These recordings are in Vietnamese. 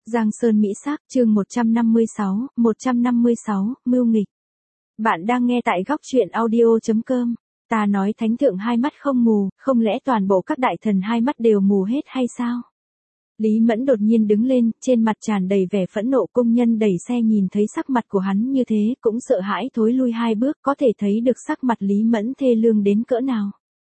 Giang Sơn Mỹ Sắc, chương 156, mưu nghịch. Bạn đang nghe tại góc truyện audio.com. Ta nói thánh thượng hai mắt không mù, không lẽ toàn bộ các đại thần hai mắt đều mù hết hay sao? Lý Mẫn đột nhiên đứng lên, trên mặt tràn đầy vẻ phẫn nộ. Công nhân đẩy xe nhìn thấy sắc mặt của hắn như thế, cũng sợ hãi thối lui hai bước, có thể thấy được sắc mặt Lý Mẫn thê lương đến cỡ nào.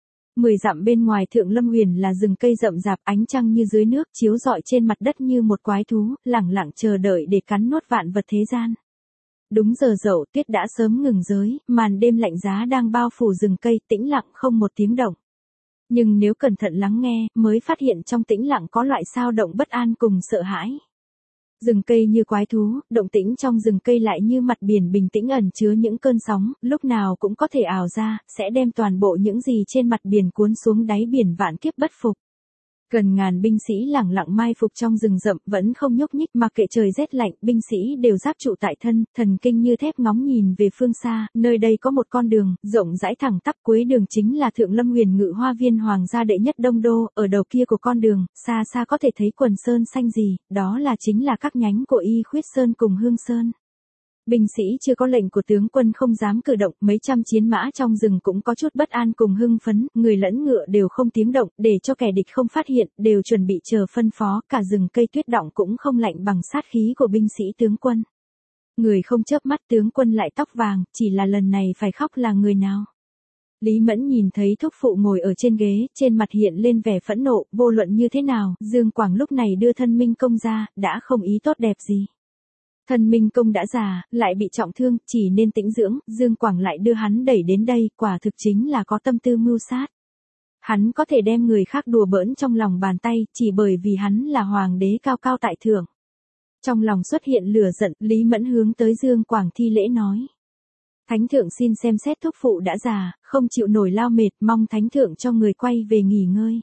10 dặm bên ngoài Thượng Lâm Huyền là rừng cây rậm rạp, ánh trăng như dưới nước chiếu rọi trên mặt đất như một quái thú, lẳng lặng chờ đợi để cắn nuốt vạn vật thế gian. Đúng giờ dậu, tuyết đã sớm ngừng rơi, màn đêm lạnh giá đang bao phủ rừng cây, tĩnh lặng không một tiếng động. Nhưng nếu cẩn thận lắng nghe, mới phát hiện trong tĩnh lặng có loại sao động bất an cùng sợ hãi. Rừng cây như quái thú, động tĩnh trong rừng cây lại như mặt biển bình tĩnh ẩn chứa những cơn sóng, lúc nào cũng có thể ào ra, sẽ đem toàn bộ những gì trên mặt biển cuốn xuống đáy biển vạn kiếp bất phục. Gần ngàn binh sĩ lẳng lặng mai phục trong rừng rậm, vẫn không nhúc nhích, mặc kệ trời rét lạnh, binh sĩ đều giáp trụ tại thân, thần kinh như thép ngóng nhìn về phương xa. Nơi đây có một con đường rộng rãi thẳng tắp, cuối đường chính là Thượng Lâm Huyền Ngự Hoa Viên hoàng gia đệ nhất Đông Đô. Ở đầu kia của con đường, xa xa có thể thấy quần sơn xanh gì, đó chính là các nhánh của Y Khuyết Sơn cùng Hương Sơn. Binh sĩ chưa có lệnh của tướng quân không dám cử động, mấy trăm chiến mã trong rừng cũng có chút bất an cùng hưng phấn, người lẫn ngựa đều không tiếng động, để cho kẻ địch không phát hiện, đều chuẩn bị chờ phân phó, cả rừng cây tuyết động cũng không lạnh bằng sát khí của binh sĩ tướng quân. Người không chớp mắt, tướng quân lại tóc vàng, chỉ là lần này phải khóc là người nào? Lý Mẫn nhìn thấy thúc phụ ngồi ở trên ghế, trên mặt hiện lên vẻ phẫn nộ, vô luận như thế nào, Dương Quảng lúc này đưa Thân Minh Công ra, đã không ý tốt đẹp gì. Thân Minh Công đã già, lại bị trọng thương, chỉ nên tĩnh dưỡng, Dương Quảng lại đưa hắn đẩy đến đây, quả thực chính là có tâm tư mưu sát. Hắn có thể đem người khác đùa bỡn trong lòng bàn tay, chỉ bởi vì hắn là hoàng đế cao cao tại thượng. Trong lòng xuất hiện lửa giận, Lý Mẫn hướng tới Dương Quảng thi lễ nói. Thánh thượng xin xem xét thúc phụ đã già, không chịu nổi lao mệt, mong thánh thượng cho người quay về nghỉ ngơi.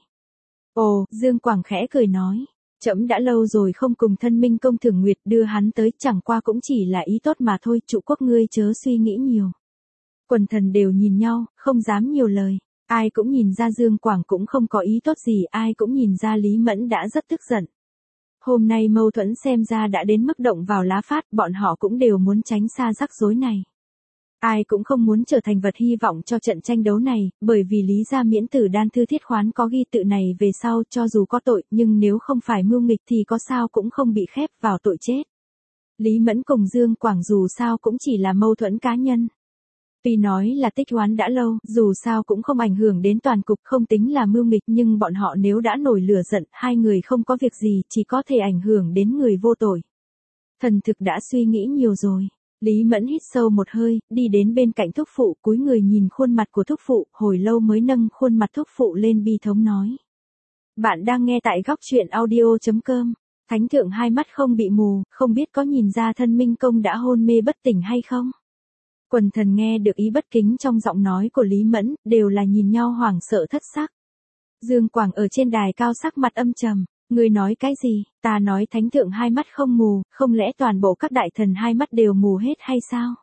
Ồ, Dương Quảng khẽ cười nói. Trẫm đã lâu rồi không cùng Thân Minh Công thưởng nguyệt, đưa hắn tới, chẳng qua cũng chỉ là ý tốt mà thôi, trụ quốc ngươi chớ suy nghĩ nhiều. Quần thần đều nhìn nhau, không dám nhiều lời. Ai cũng nhìn ra Dương Quảng cũng không có ý tốt gì, ai cũng nhìn ra Lý Mẫn đã rất tức giận. Hôm nay mâu thuẫn xem ra đã đến mức động vào lá phát, bọn họ cũng đều muốn tránh xa rắc rối này. Ai cũng không muốn trở thành vật hy vọng cho trận tranh đấu này, bởi vì Lý gia miễn tử đan thư thiết khoán có ghi tự này về sau, cho dù có tội, nhưng nếu không phải mưu nghịch thì có sao cũng không bị khép vào tội chết. Lý Mẫn cùng Dương Quảng dù sao cũng chỉ là mâu thuẫn cá nhân. Tuy nói là tích oán đã lâu, dù sao cũng không ảnh hưởng đến toàn cục, không tính là mưu nghịch, nhưng bọn họ nếu đã nổi lửa giận, hai người không có việc gì, chỉ có thể ảnh hưởng đến người vô tội. Thần thực đã suy nghĩ nhiều rồi. Lý Mẫn hít sâu một hơi, đi đến bên cạnh thúc phụ, cúi người nhìn khuôn mặt của thúc phụ, hồi lâu mới nâng khuôn mặt thúc phụ lên bi thống nói. Bạn đang nghe tại góc truyện audio.com. Thánh thượng hai mắt không bị mù, không biết có nhìn ra Thân Minh Công đã hôn mê bất tỉnh hay không? Quần thần nghe được ý bất kính trong giọng nói của Lý Mẫn, đều là nhìn nhau hoảng sợ thất sắc. Dương Quảng ở trên đài cao sắc mặt âm trầm. Ngươi nói cái gì? Ta nói thánh thượng hai mắt không mù, không lẽ toàn bộ các đại thần hai mắt đều mù hết hay sao?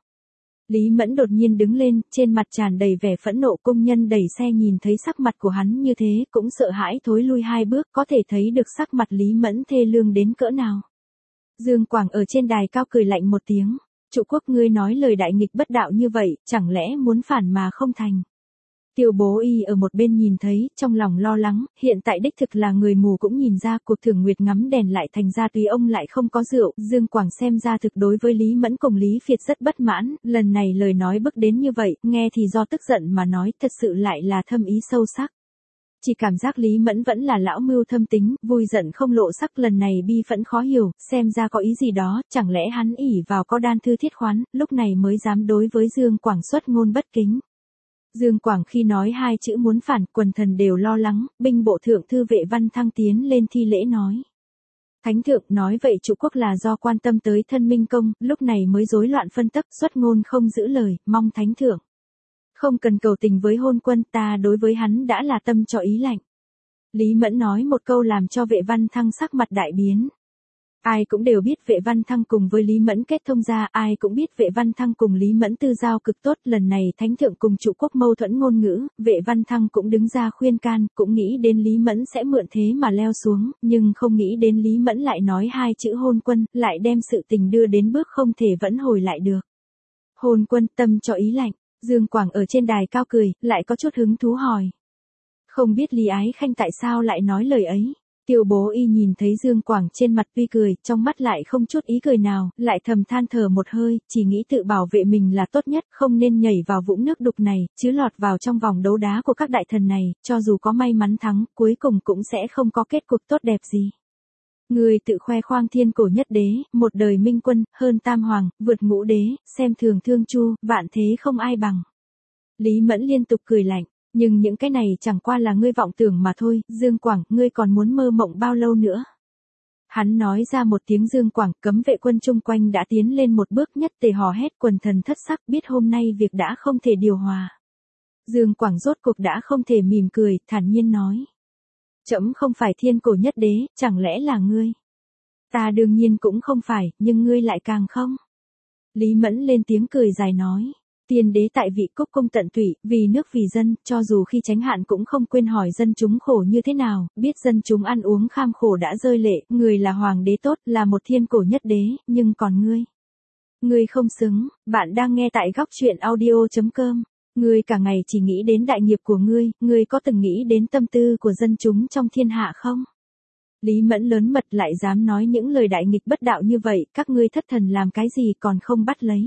Lý Mẫn đột nhiên đứng lên, trên mặt tràn đầy vẻ phẫn nộ. Công nhân đẩy xe nhìn thấy sắc mặt của hắn như thế, cũng sợ hãi thối lui hai bước, có thể thấy được sắc mặt Lý Mẫn thê lương đến cỡ nào. Dương Quảng ở trên đài cao cười lạnh một tiếng. Trụ quốc ngươi nói lời đại nghịch bất đạo như vậy, chẳng lẽ muốn phản mà không thành? Tiêu Bố Y ở một bên nhìn thấy, trong lòng lo lắng, hiện tại đích thực là người mù cũng nhìn ra, cuộc thưởng nguyệt ngắm đèn lại thành ra tùy ông lại không có rượu. Dương Quảng xem ra thực đối với Lý Mẫn cùng Lý Phiệt rất bất mãn, lần này lời nói bức đến như vậy, nghe thì do tức giận mà nói, thật sự lại là thâm ý sâu sắc. Chỉ cảm giác Lý Mẫn vẫn là lão mưu thâm tính, vui giận không lộ sắc, lần này bi phẫn khó hiểu, xem ra có ý gì đó, chẳng lẽ hắn ỷ vào có đan thư thiết khoán, lúc này mới dám đối với Dương Quảng xuất ngôn bất kính. Dương Quảng khi nói hai chữ muốn phản, quần thần đều lo lắng, binh bộ thượng thư Vệ Văn Thăng tiến lên thi lễ nói. Thánh thượng nói vậy trụ quốc là do quan tâm tới Thân Minh Công, lúc này mới rối loạn phân tấp, xuất ngôn không giữ lời, mong thánh thượng không cần cầu tình với hôn quân, ta đối với hắn đã là tâm cho ý lạnh. Lý Mẫn nói một câu làm cho Vệ Văn Thăng sắc mặt đại biến. Ai cũng đều biết Vệ Văn Thăng cùng với Lý Mẫn kết thông ra, ai cũng biết Vệ Văn Thăng cùng Lý Mẫn tư giao cực tốt, lần này Thánh thượng cùng trụ quốc mâu thuẫn ngôn ngữ, Vệ Văn Thăng cũng đứng ra khuyên can, cũng nghĩ đến Lý Mẫn sẽ mượn thế mà leo xuống, nhưng không nghĩ đến Lý Mẫn lại nói hai chữ hôn quân, lại đem sự tình đưa đến bước không thể vẫn hồi lại được. Hôn quân, tâm cho ý lạnh, Dương Quảng ở trên đài cao cười, lại có chút hứng thú hỏi. Không biết Lý Ái Khanh tại sao lại nói lời ấy. Tiêu Bố Y nhìn thấy Dương Quảng trên mặt tuy cười, trong mắt lại không chút ý cười nào, lại thầm than thở một hơi, chỉ nghĩ tự bảo vệ mình là tốt nhất, không nên nhảy vào vũng nước đục này, chứ lọt vào trong vòng đấu đá của các đại thần này, cho dù có may mắn thắng, cuối cùng cũng sẽ không có kết cục tốt đẹp gì. Người tự khoe khoang thiên cổ nhất đế, một đời minh quân, hơn tam hoàng, vượt ngũ đế, xem thường thương chu, vạn thế không ai bằng. Lý Mẫn liên tục cười lạnh. Nhưng những cái này chẳng qua là ngươi vọng tưởng mà thôi, Dương Quảng, ngươi còn muốn mơ mộng bao lâu nữa? Hắn nói ra một tiếng Dương Quảng, cấm vệ quân chung quanh đã tiến lên một bước nhất tề hò hét quần thần thất sắc biết hôm nay việc đã không thể điều hòa. Dương Quảng rốt cuộc đã không thể mỉm cười, thản nhiên nói. Trẫm không phải thiên cổ nhất đế, chẳng lẽ là ngươi? Ta đương nhiên cũng không phải, nhưng ngươi lại càng không. Lý Mẫn lên tiếng cười dài nói. Tiên đế tại vị cúc cung tận tụy, vì nước vì dân, cho dù khi tránh hạn cũng không quên hỏi dân chúng khổ như thế nào, biết dân chúng ăn uống kham khổ đã rơi lệ, người là hoàng đế tốt, là một thiên cổ nhất đế, nhưng còn ngươi. Ngươi không xứng, bạn đang nghe tại góc truyện audio.com. Ngươi cả ngày chỉ nghĩ đến đại nghiệp của ngươi có từng nghĩ đến tâm tư của dân chúng trong thiên hạ không? Lý Mẫn lớn mật lại dám nói những lời đại nghịch bất đạo như vậy, các ngươi thất thần làm cái gì còn không bắt lấy.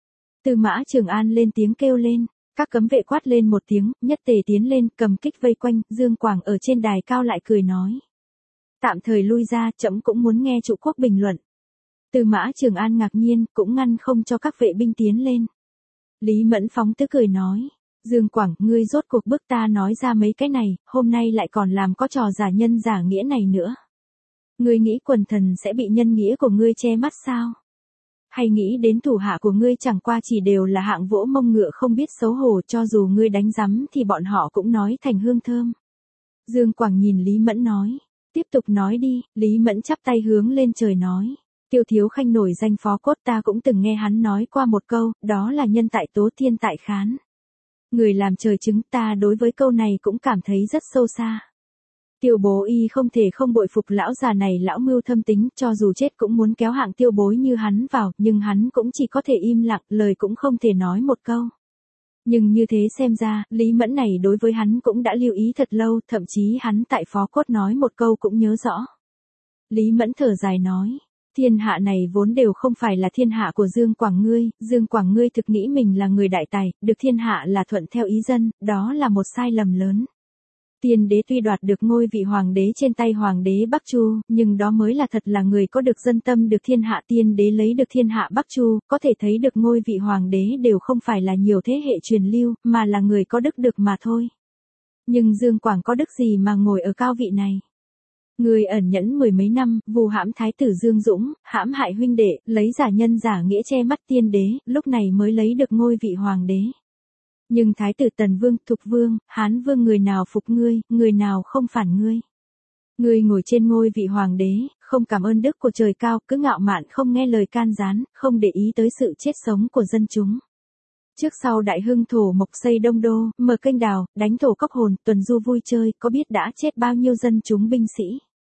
Tư Mã Trường An lên tiếng kêu lên, các cấm vệ quát lên một tiếng, nhất tề tiến lên, cầm kích vây quanh, Dương Quảng ở trên đài cao lại cười nói. Tạm thời lui ra, trẫm cũng muốn nghe trụ quốc bình luận. Tư Mã Trường An ngạc nhiên, cũng ngăn không cho các vệ binh tiến lên. Lý Mẫn phóng tứ cười nói, Dương Quảng, ngươi rốt cuộc bức ta nói ra mấy cái này, hôm nay lại còn làm có trò giả nhân giả nghĩa này nữa. Ngươi nghĩ quần thần sẽ bị nhân nghĩa của ngươi che mắt sao? Hay nghĩ đến thủ hạ của ngươi chẳng qua chỉ đều là hạng vỗ mông ngựa không biết xấu hổ, cho dù ngươi đánh rắm thì bọn họ cũng nói thành hương thơm. Dương Quảng nhìn Lý Mẫn nói, tiếp tục nói đi, Lý Mẫn chắp tay hướng lên trời nói. Tiêu Thiếu Khanh nổi danh phó cốt ta cũng từng nghe hắn nói qua một câu, đó là nhân tại tố thiên tại khán. Người làm trời chứng, ta đối với câu này cũng cảm thấy rất sâu xa. Tiêu Bố Y không thể không bội phục lão già này, lão mưu thâm tính, cho dù chết cũng muốn kéo hạng Tiêu Bối như hắn vào, nhưng hắn cũng chỉ có thể im lặng, lời cũng không thể nói một câu. Nhưng như thế xem ra, Lý Mẫn này đối với hắn cũng đã lưu ý thật lâu, thậm chí hắn tại phó cốt nói một câu cũng nhớ rõ. Lý Mẫn thở dài nói, thiên hạ này vốn đều không phải là thiên hạ của Dương Quảng ngươi thực nghĩ mình là người đại tài, được thiên hạ là thuận theo ý dân, đó là một sai lầm lớn. Tiên đế tuy đoạt được ngôi vị hoàng đế trên tay hoàng đế Bắc Chu, nhưng đó mới là thật là người có được dân tâm được thiên hạ. Tiên đế lấy được thiên hạ Bắc Chu, có thể thấy được ngôi vị hoàng đế đều không phải là nhiều thế hệ truyền lưu, mà là người có đức được mà thôi. Nhưng Dương Quảng có đức gì mà ngồi ở cao vị này? Người ẩn nhẫn mười mấy năm, vu hãm thái tử Dương Dũng, hãm hại huynh đệ, lấy giả nhân giả nghĩa che mắt tiên đế, lúc này mới lấy được ngôi vị hoàng đế. Nhưng thái tử Tần Vương, Thục Vương, Hán Vương người nào phục ngươi, người nào không phản ngươi. Ngươi ngồi trên ngôi vị hoàng đế, không cảm ơn đức của trời cao, cứ ngạo mạn không nghe lời can gián, không để ý tới sự chết sống của dân chúng. Trước sau đại hưng thổ mộc xây đông đô, mở kênh đào, đánh thổ cốc hồn, tuần du vui chơi, có biết đã chết bao nhiêu dân chúng binh sĩ.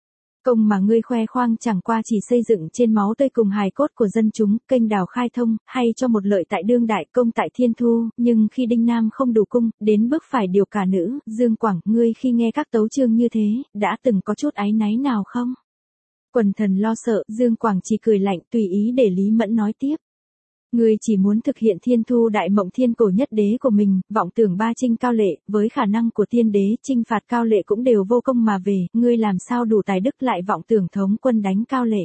Công mà ngươi khoe khoang chẳng qua chỉ xây dựng trên máu tươi cùng hài cốt của dân chúng, kênh đào khai thông, hay cho một lợi tại đương đại công tại thiên thu, nhưng khi Đinh Nam không đủ cung, đến bước phải điều cả nữ, Dương Quảng, ngươi khi nghe các tấu chương như thế, đã từng có chút áy náy nào không? Quần thần lo sợ, Dương Quảng chỉ cười lạnh tùy ý để Lý Mẫn nói tiếp. Ngươi chỉ muốn thực hiện thiên thu đại mộng thiên cổ nhất đế của mình, vọng tưởng ba chinh cao lệ, với khả năng của tiên đế, chinh phạt cao lệ cũng đều vô công mà về, ngươi làm sao đủ tài đức lại vọng tưởng thống quân đánh cao lệ.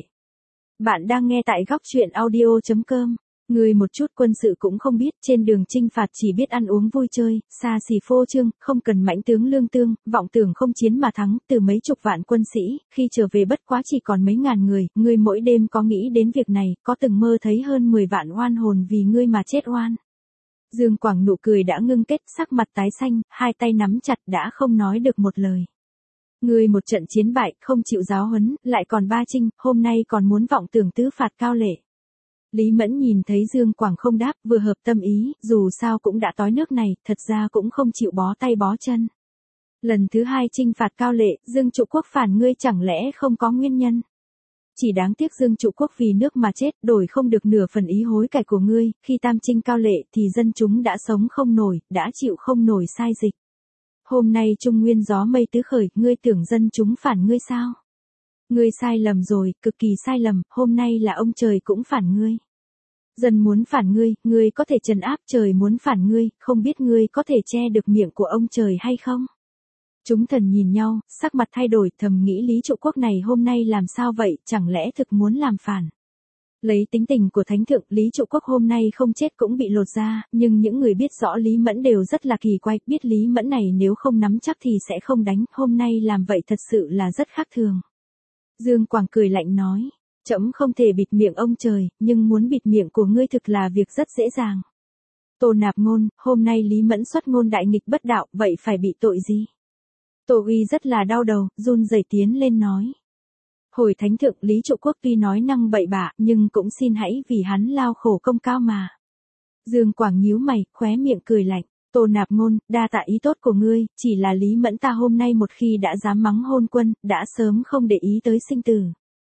Bạn đang nghe tại góc truyện audio.com. Ngươi một chút quân sự cũng không biết, trên đường chinh phạt chỉ biết ăn uống vui chơi, xa xỉ phô trương, không cần mãnh tướng lương tương, vọng tưởng không chiến mà thắng, từ mấy chục vạn quân sĩ, khi trở về bất quá chỉ còn mấy ngàn người, ngươi mỗi đêm có nghĩ đến việc này, có từng mơ thấy hơn 10 vạn oan hồn vì ngươi mà chết oan. Dương Quảng nụ cười đã ngưng kết, sắc mặt tái xanh, hai tay nắm chặt đã không nói được một lời. Ngươi một trận chiến bại, không chịu giáo huấn, lại còn ba chinh, hôm nay còn muốn vọng tưởng tứ phạt cao lệ. Lý Mẫn nhìn thấy Dương Quảng không đáp, vừa hợp tâm ý, dù sao cũng đã tối nước này, thật ra cũng không chịu bó tay bó chân. Lần thứ hai chinh phạt cao lệ, Dương Trụ Quốc phản ngươi chẳng lẽ không có nguyên nhân? Chỉ đáng tiếc Dương Trụ Quốc vì nước mà chết, đổi không được nửa phần ý hối cải của ngươi, khi tam chinh cao lệ thì dân chúng đã sống không nổi, đã chịu không nổi sai dịch. Hôm nay Trung Nguyên gió mây tứ khởi, ngươi tưởng dân chúng phản ngươi sao? Ngươi sai lầm rồi, cực kỳ sai lầm, hôm nay là ông trời cũng phản ngươi. Dân muốn phản ngươi có thể trấn áp, trời muốn phản ngươi, không biết ngươi có thể che được miệng của ông trời hay không? Chúng thần nhìn nhau, sắc mặt thay đổi, thầm nghĩ Lý Trụ Quốc này hôm nay làm sao vậy, chẳng lẽ thực muốn làm phản? Lấy tính tình của Thánh Thượng, Lý Trụ Quốc hôm nay không chết cũng bị lột ra, nhưng những người biết rõ Lý Mẫn đều rất là kỳ quái, biết Lý Mẫn này nếu không nắm chắc thì sẽ không đánh, hôm nay làm vậy thật sự là rất khác thường. Dương Quảng cười lạnh nói, trẫm không thể bịt miệng ông trời, nhưng muốn bịt miệng của ngươi thực là việc rất dễ dàng. Tô Nạp Ngôn, hôm nay Lý Mẫn xuất ngôn đại nghịch bất đạo, vậy phải bị tội gì? Tô Uy rất là đau đầu, run rẩy tiến lên nói. Hồi Thánh Thượng, Lý Trụ Quốc tuy nói năng bậy bạ, nhưng cũng xin hãy vì hắn lao khổ công cao mà. Dương Quảng nhíu mày, khóe miệng cười lạnh. Tô Nạp Ngôn, đa tạ ý tốt của ngươi, chỉ là Lý Mẫn ta hôm nay một khi đã dám mắng Hôn Quân, đã sớm không để ý tới sinh tử.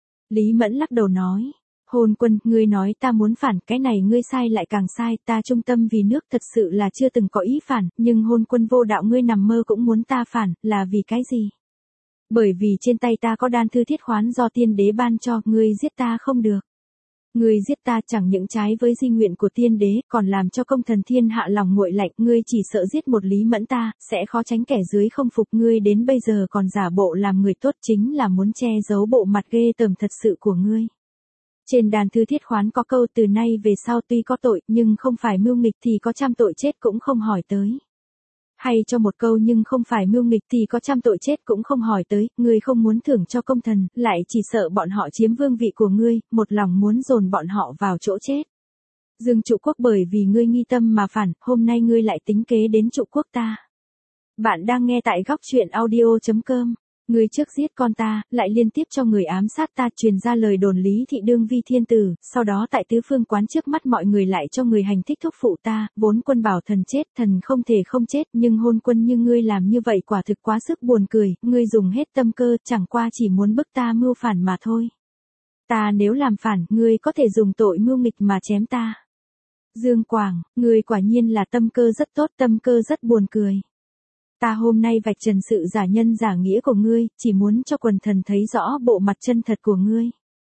Lý Mẫn lắc đầu nói. Hôn Quân, ngươi nói ta muốn phản, cái này ngươi sai lại càng sai, ta trung tâm vì nước thật sự là chưa từng có ý phản, nhưng Hôn Quân vô đạo ngươi nằm mơ cũng muốn ta phản, là vì cái gì? Bởi vì trên tay ta có đan thư thiết khoán do tiên đế ban cho, ngươi giết ta không được. Ngươi giết ta chẳng những trái với di nguyện của tiên đế, còn làm cho công thần thiên hạ lòng nguội lạnh, ngươi chỉ sợ giết một Lý Mẫn ta, sẽ khó tránh kẻ dưới không phục, ngươi đến bây giờ còn giả bộ làm người tốt, chính là muốn che giấu bộ mặt ghê tởm thật sự của ngươi. Trên đàn thư thiết khoán có câu từ nay về sau tuy có tội, nhưng không phải mưu nghịch thì có trăm tội chết cũng không hỏi tới. Hay cho một câu nhưng không phải mưu nghịch thì có trăm tội chết cũng không hỏi tới, ngươi không muốn thưởng cho công thần, lại chỉ sợ bọn họ chiếm vương vị của ngươi, một lòng muốn dồn bọn họ vào chỗ chết. Dương Trụ Quốc bởi vì ngươi nghi tâm mà phản, hôm nay ngươi lại tính kế đến Trụ Quốc ta. Bạn đang nghe tại góc truyện audio.com. Ngươi trước giết con ta, lại liên tiếp cho người ám sát ta, truyền ra lời đồn Lý Thị đương vi thiên tử, sau đó tại tứ phương quán trước mắt mọi người lại cho người hành thích thúc phụ ta, vốn quân bảo thần chết, thần không thể không chết, nhưng Hôn Quân như ngươi làm như vậy quả thực quá sức buồn cười, ngươi dùng hết tâm cơ, chẳng qua chỉ muốn bức ta mưu phản mà thôi. Ta nếu làm phản, ngươi có thể dùng tội mưu nghịch mà chém ta. Dương Quảng, ngươi quả nhiên là tâm cơ rất tốt, tâm cơ rất buồn cười. Ta hôm nay vạch trần sự giả nhân giả nghĩa của ngươi, chỉ muốn cho quần thần thấy rõ bộ mặt chân thật của ngươi.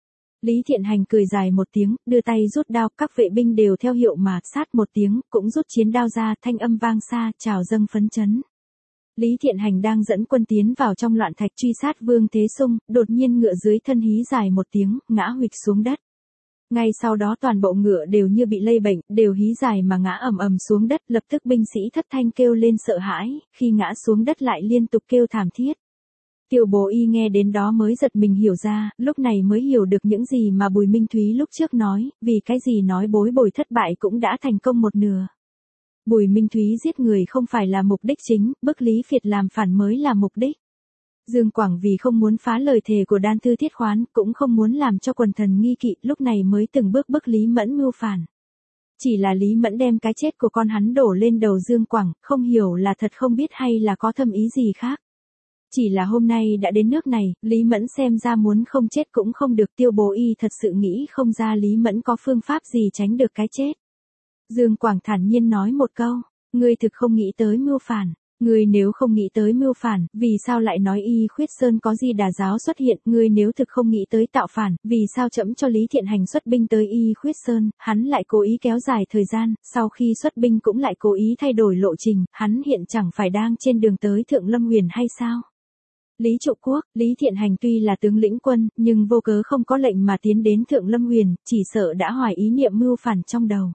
Lý Thiện Hành cười dài một tiếng, đưa tay rút đao, các vệ binh đều theo hiệu mà sát một tiếng, cũng rút chiến đao ra, thanh âm vang xa, chào dâng phấn chấn. Lý Thiện Hành đang dẫn quân tiến vào trong loạn thạch truy sát Vương Thế Sung, đột nhiên ngựa dưới thân hí dài một tiếng, ngã huỵch xuống đất. Ngay sau đó toàn bộ ngựa đều như bị lây bệnh, đều hí dài mà ngã ầm ầm xuống đất, lập tức binh sĩ thất thanh kêu lên sợ hãi, khi ngã xuống đất lại liên tục kêu thảm thiết. Tiêu Bố Y nghe đến đó mới giật mình hiểu ra, lúc này mới hiểu được những gì mà Bùi Minh Thúy lúc trước nói, vì cái gì nói bối bồi thất bại cũng đã thành công một nửa. Bùi Minh Thúy giết người không phải là mục đích chính, bức Lý Việt làm phản mới là mục đích. Dương Quảng vì không muốn phá lời thề của đan thư thiết khoán, cũng không muốn làm cho quần thần nghi kỵ, lúc này mới từng bước bức Lý Mẫn mưu phản. Chỉ là Lý Mẫn đem cái chết của con hắn đổ lên đầu Dương Quảng, không hiểu là thật không biết hay là có thâm ý gì khác. Chỉ là hôm nay đã đến nước này, Lý Mẫn xem ra muốn không chết cũng không được, Tiêu Bố Y thật sự nghĩ không ra Lý Mẫn có phương pháp gì tránh được cái chết. Dương Quảng thản nhiên nói một câu, ngươi thực không nghĩ tới mưu phản. Ngươi nếu không nghĩ tới mưu phản, vì sao lại nói Y Khuyết Sơn có Di Đà giáo xuất hiện, ngươi nếu thực không nghĩ tới tạo phản, vì sao trẫm cho Lý Thiện Hành xuất binh tới Y Khuyết Sơn, hắn lại cố ý kéo dài thời gian, sau khi xuất binh cũng lại cố ý thay đổi lộ trình, hắn hiện chẳng phải đang trên đường tới Thượng Lâm Huyền hay sao? Lý Trụ Quốc, Lý Thiện Hành tuy là tướng lĩnh quân, nhưng vô cớ không có lệnh mà tiến đến Thượng Lâm Huyền, chỉ sợ đã hoài ý niệm mưu phản trong đầu.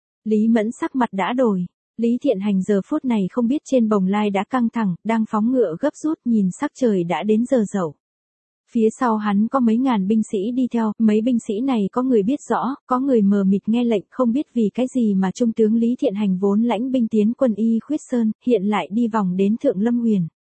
Lý Mẫn sắc mặt đã đổi. Lý Thiện Hành giờ phút này không biết trên bồng lai đã căng thẳng, đang phóng ngựa gấp rút, nhìn sắc trời đã đến giờ dậu. Phía sau hắn có mấy ngàn binh sĩ đi theo, mấy binh sĩ này có người biết rõ, có người mờ mịt nghe lệnh, không biết vì cái gì mà trung tướng Lý Thiện Hành vốn lãnh binh tiến quân Y Khuyết Sơn, hiện lại đi vòng đến Thượng Lâm Huyền.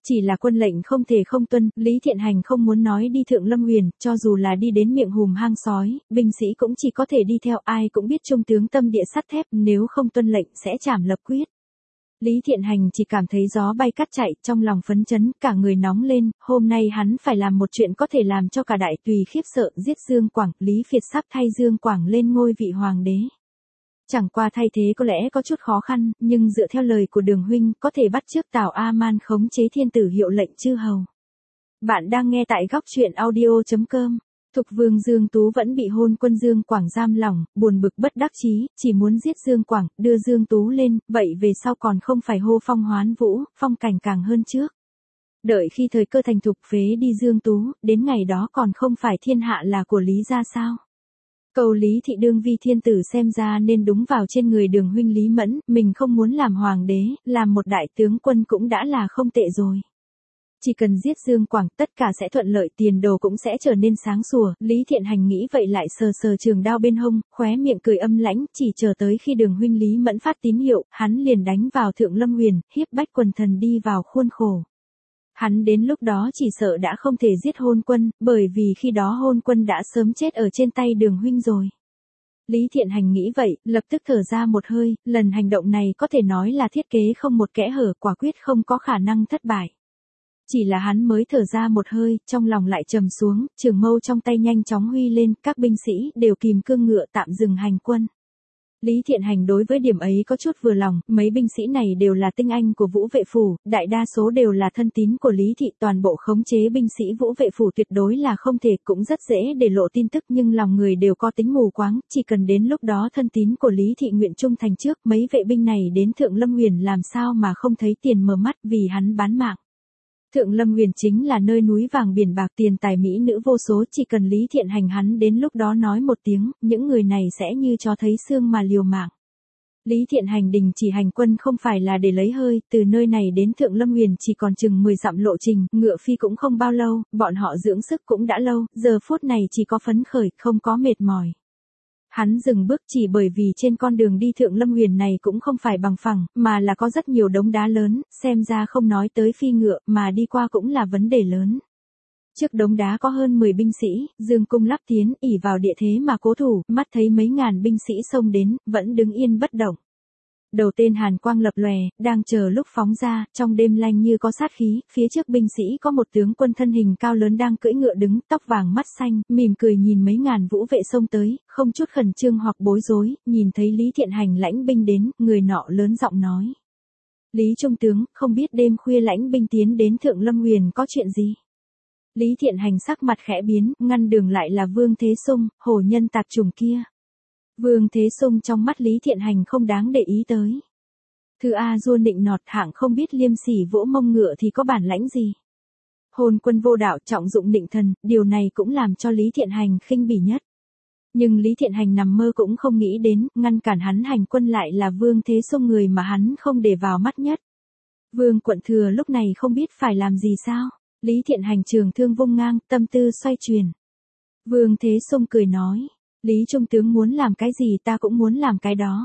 Chỉ là quân lệnh không thể không tuân, Lý Thiện Hành không muốn nói đi Thượng Lâm Huyền, cho dù là đi đến miệng hùm hang sói, binh sĩ cũng chỉ có thể đi theo, ai cũng biết trung tướng tâm địa sắt thép, nếu không tuân lệnh sẽ trảm lập quyết. Lý Thiện Hành chỉ cảm thấy gió bay cắt chạy, trong lòng phấn chấn, cả người nóng lên, hôm nay hắn phải làm một chuyện có thể làm cho cả đại tùy khiếp sợ, giết Dương Quảng, Lý Việt sắp thay Dương Quảng lên ngôi vị hoàng đế. Chẳng qua thay thế có lẽ có chút khó khăn, nhưng dựa theo lời của Đường huynh, có thể bắt chước Tào A-man khống chế thiên tử hiệu lệnh chư hầu. Bạn đang nghe tại góc truyện audio.com. Thục Vương Dương Tú vẫn bị hôn quân Dương Quảng giam lỏng, buồn bực bất đắc chí, chỉ muốn giết Dương Quảng, đưa Dương Tú lên, vậy về sau còn không phải hô phong hoán vũ, phong cảnh càng hơn trước. Đợi khi thời cơ thành thục phế đi Dương Tú, đến ngày đó còn không phải thiên hạ là của Lý gia sao? Cầu Lý thị đương vi thiên tử xem ra nên đúng vào trên người Đường huynh Lý Mẫn, mình không muốn làm hoàng đế, làm một đại tướng quân cũng đã là không tệ rồi. Chỉ cần giết Dương Quảng, tất cả sẽ thuận lợi, tiền đồ cũng sẽ trở nên sáng sủa, Lý Thiện Hành nghĩ vậy lại sờ sờ trường đao bên hông, khóe miệng cười âm lãnh, chỉ chờ tới khi Đường huynh Lý Mẫn phát tín hiệu, hắn liền đánh vào Thượng Lâm Huyền, hiếp bách quần thần đi vào khuôn khổ. Hắn đến lúc đó chỉ sợ đã không thể giết hôn quân, bởi vì khi đó hôn quân đã sớm chết ở trên tay Đường huynh rồi. Lý Thiện Hành nghĩ vậy, lập tức thở ra một hơi, lần hành động này có thể nói là thiết kế không một kẽ hở, quả quyết không có khả năng thất bại. Chỉ là hắn mới thở ra một hơi, trong lòng lại trầm xuống, trường mâu trong tay nhanh chóng huy lên, các binh sĩ đều kìm cương ngựa tạm dừng hành quân. Lý Thiện Hành đối với điểm ấy có chút vừa lòng, mấy binh sĩ này đều là tinh anh của Vũ Vệ Phủ, đại đa số đều là thân tín của Lý Thị, toàn bộ khống chế binh sĩ Vũ Vệ Phủ tuyệt đối là không thể, cũng rất dễ để lộ tin tức nhưng lòng người đều có tính mù quáng, chỉ cần đến lúc đó thân tín của Lý Thị nguyện trung thành trước, mấy vệ binh này đến Thượng Lâm Huyền làm sao mà không thấy tiền mở mắt vì hắn bán mạng. Thượng Lâm Huyền chính là nơi núi vàng biển bạc, tiền tài mỹ nữ vô số, chỉ cần Lý Thiện Hành hắn đến lúc đó nói một tiếng, những người này sẽ như cho thấy xương mà liều mạng. Lý Thiện Hành đình chỉ hành quân không phải là để lấy hơi, từ nơi này đến Thượng Lâm Huyền chỉ còn chừng 10 dặm lộ trình, ngựa phi cũng không bao lâu, bọn họ dưỡng sức cũng đã lâu, giờ phút này chỉ có phấn khởi, không có mệt mỏi. Hắn dừng bước chỉ bởi vì trên con đường đi Thượng Lâm Huyền này cũng không phải bằng phẳng, mà là có rất nhiều đống đá lớn, xem ra không nói tới phi ngựa, mà đi qua cũng là vấn đề lớn. Trước đống đá có hơn 10 binh sĩ, dương cung lắp tiến, ỷ vào địa thế mà cố thủ, mắt thấy mấy ngàn binh sĩ xông đến, vẫn đứng yên bất động. Đầu tên hàn quang lập lòe, đang chờ lúc phóng ra, trong đêm lanh như có sát khí, phía trước binh sĩ có một tướng quân thân hình cao lớn đang cưỡi ngựa đứng, tóc vàng mắt xanh, mỉm cười nhìn mấy ngàn vũ vệ xông tới, không chút khẩn trương hoặc bối rối, nhìn thấy Lý Thiện Hành lãnh binh đến, người nọ lớn giọng nói. Lý Trung tướng, không biết đêm khuya lãnh binh tiến đến Thượng Lâm Huyền có chuyện gì? Lý Thiện Hành sắc mặt khẽ biến, ngăn đường lại là Vương Thế Sung, hổ nhân tạp chủng kia. Vương Thế Sung trong mắt Lý Thiện Hành không đáng để ý tới. Thư A Dua nịnh nọt, hạng không biết liêm sỉ vỗ mông ngựa thì có bản lãnh gì. Hồn quân vô đạo, trọng dụng nịnh thần, điều này cũng làm cho Lý Thiện Hành khinh bỉ nhất. Nhưng Lý Thiện Hành nằm mơ cũng không nghĩ đến, ngăn cản hắn hành quân lại là Vương Thế Sung, người mà hắn không để vào mắt nhất. Vương quận thừa lúc này không biết phải làm gì sao. Lý Thiện Hành trường thương vung ngang, tâm tư xoay chuyển. Vương Thế Sung cười nói. Lý Trung tướng muốn làm cái gì ta cũng muốn làm cái đó.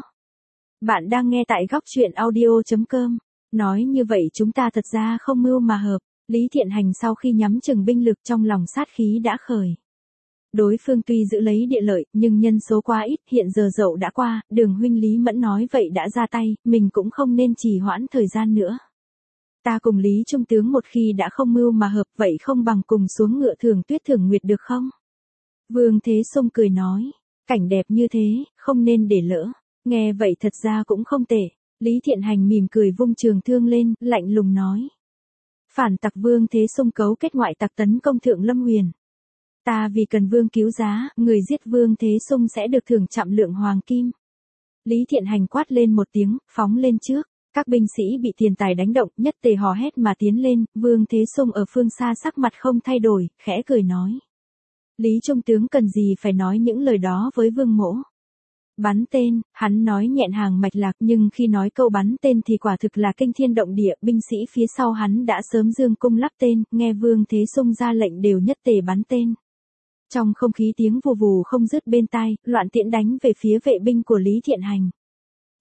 Bạn đang nghe tại góc truyện audio.com. Nói như vậy chúng ta thật ra không mưu mà hợp. Lý Thiện Hành sau khi nhắm chừng binh lực trong lòng sát khí đã khởi. Đối phương tuy giữ lấy địa lợi, nhưng nhân số quá ít, hiện giờ dậu đã qua, Đường huynh Lý Mẫn nói vậy đã ra tay, mình cũng không nên trì hoãn thời gian nữa. Ta cùng Lý Trung tướng một khi đã không mưu mà hợp, vậy không bằng cùng xuống ngựa Thường Tuyết Thưởng Nguyệt được không? Vương Thế Sung cười nói, cảnh đẹp như thế, không nên để lỡ. Nghe vậy thật ra cũng không tệ. Lý Thiện Hành mỉm cười vung trường thương lên, lạnh lùng nói. Phản tặc Vương Thế Sung cấu kết ngoại tặc tấn công Thượng Lâm Huyền. Ta vì cần Vương cứu giá, người giết Vương Thế Sung sẽ được thưởng trăm lượng hoàng kim. Lý Thiện Hành quát lên một tiếng, phóng lên trước. Các binh sĩ bị tiền tài đánh động, nhất tề hò hét mà tiến lên, Vương Thế Sung ở phương xa sắc mặt không thay đổi, khẽ cười nói. Lý Trung tướng cần gì phải nói những lời đó với Vương mỗ. Bắn tên, hắn nói nhẹn hàng mạch lạc, nhưng khi nói câu bắn tên thì quả thực là kinh thiên động địa, binh sĩ phía sau hắn đã sớm dương cung lắp tên, nghe Vương Thế Sung ra lệnh đều nhất tề bắn tên. Trong không khí tiếng vù vù không dứt bên tai, loạn tiễn đánh về phía vệ binh của Lý Thiện Hành.